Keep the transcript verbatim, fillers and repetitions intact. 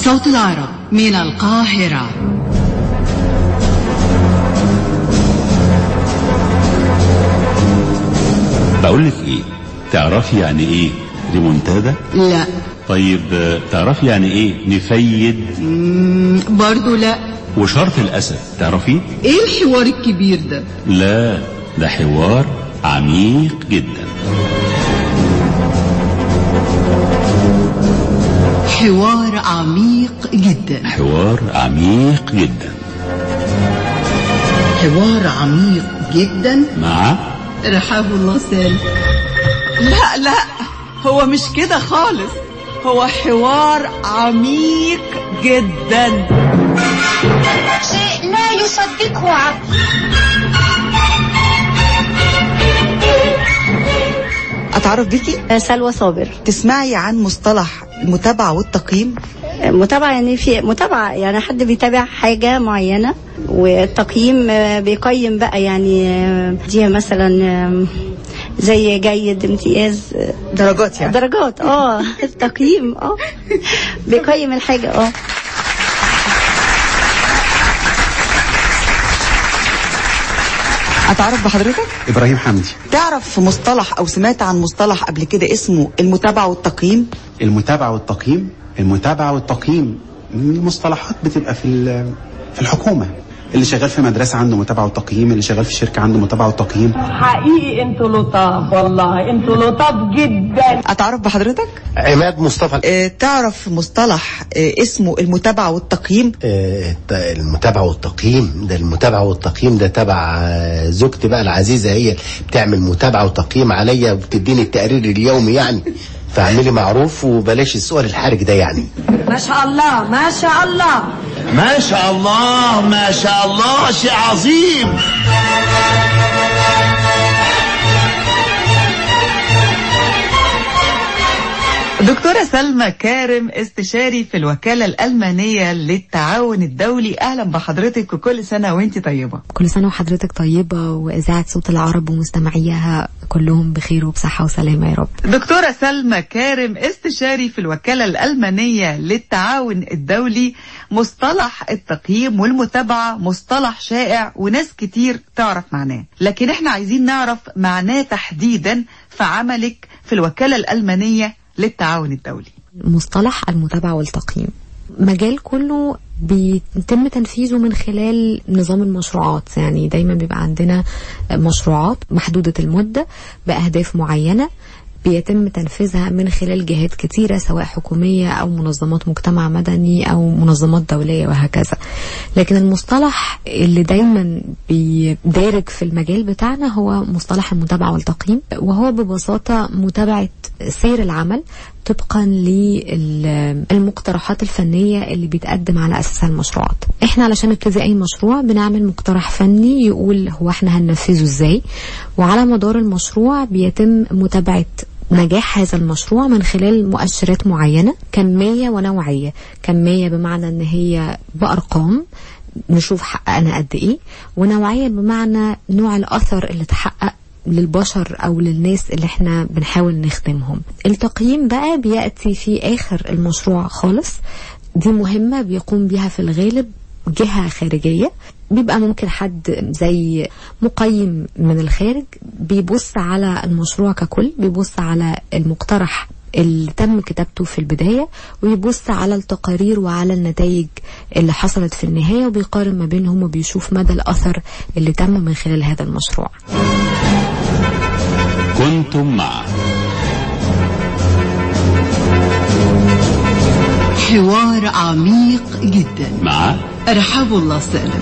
صوت العرب من القاهرة. بقول لك ايه، تعرفي يعني ايه ريمونتادا؟ لا. طيب تعرفي يعني ايه نفيد؟ برضو لا. وشرط الاسد تعرفيه؟ ايه الحوار الكبير ده؟ لا، ده حوار عميق جدا. حوار عميق جدا. حوار عميق جدا. حوار عميق جدا مع رحاب الله سالم. لا لا، هو مش كده خالص، هو حوار عميق جدا، شيء لا يصدقه عقل. أتعرف بيكي؟ سلوى صابر. تسمعي عن مصطلح المتابعة والتقييم؟ متابعة يعني في متابعة يعني حد بيتابع حاجة معينة، والتقييم بيقيم بقى يعني دي مثلا زي جيد امتياز درجات يعني درجات اه التقييم اه بيقيم الحاجة اه أتعرف بحضرتك؟ إبراهيم حمدي. تعرف مصطلح أو سمعت عن مصطلح قبل كده اسمه المتابعة والتقييم؟ المتابعة والتقييم المتابعة والتقييم المصطلحات بتبقى في في الحكومة. اللي شغال في مدرسة عنده متابعة وتقييم، اللي شغال في شركة عنده متابعة وتقييم. حقيقي انتوا لطاف، والله انتوا لطاف جدا. أتعرف بحضرتك؟ عماد مصطفى. اه تعرف مصطلح اه اسمه المتابعة والتقييم؟ اه المتابعة والتقييم ده المتابعة والتقييم ده تبع زوجتي بقى العزيزة، هي بتعمل متابعة وتقييم عليا وبتديني التقرير اليومي يعني، فاعملي معروف وبلاش السؤال الحرج ده يعني. ما شاء الله ما شاء الله ما شاء الله ما شاء الله، شيء عظيم. دكتورة سلمى كارم، استشاري في الوكالة الألمانية للتعاون الدولي. أهلا بحضرتك وكل سنة وانت طيبة. كل سنة وحضرتك طيبة، وإذاعة صوت العرب ومستمعيها كلهم بخير وبصحة وسلامة يا رب. دكتورة سلمى كارم، استشاري في الوكالة الألمانية للتعاون الدولي. مصطلح التقييم والمتابعة مصطلح شائع وناس كتير تعرف معناه، لكن احنا عايزين نعرف معناه تحديدا في عملك في الوكالة الألمانية للتعاون الدولي. مصطلح المتابعة والتقييم مجال كله بيتم تنفيذه من خلال نظام المشروعات، يعني دايما بيبقى عندنا مشروعات محدودة المدة بأهداف معينة بيتم تنفيذها من خلال جهات كتيرة، سواء حكومية أو منظمات مجتمع مدني أو منظمات دولية وهكذا. لكن المصطلح اللي دايما بيدارج في المجال بتاعنا هو مصطلح المتابعة والتقييم، وهو ببساطة متابعة سير العمل طبقا للمقترحات الفنية اللي بيتقدم على أساسها المشروعات. احنا علشان نبتدي أي مشروع بنعمل مقترح فني يقول هو احنا هننفذه ازاي، وعلى مدار المشروع بيتم متابعة نجاح هذا المشروع من خلال مؤشرات معينة، كمية ونوعية. كمية بمعنى ان هي بأرقام نشوف حققنا قد ايه، ونوعية بمعنى نوع الأثر اللي تحقق للبشر او للناس اللي احنا بنحاول نخدمهم. التقييم بقى بيأتي في اخر المشروع خالص، دي مهمة بيقوم بيها في الغالب جهة خارجية، بيبقى ممكن حد زي مقيم من الخارج بيبص على المشروع ككل، بيبص على المقترح اللي تم كتابته في البداية، ويبص على التقارير وعلى النتائج اللي حصلت في النهاية، وبيقارن ما بينهم وبيشوف مدى الأثر اللي تم من خلال هذا المشروع. كنتم مع حوار عميق جدا مع رحاب الله سالم.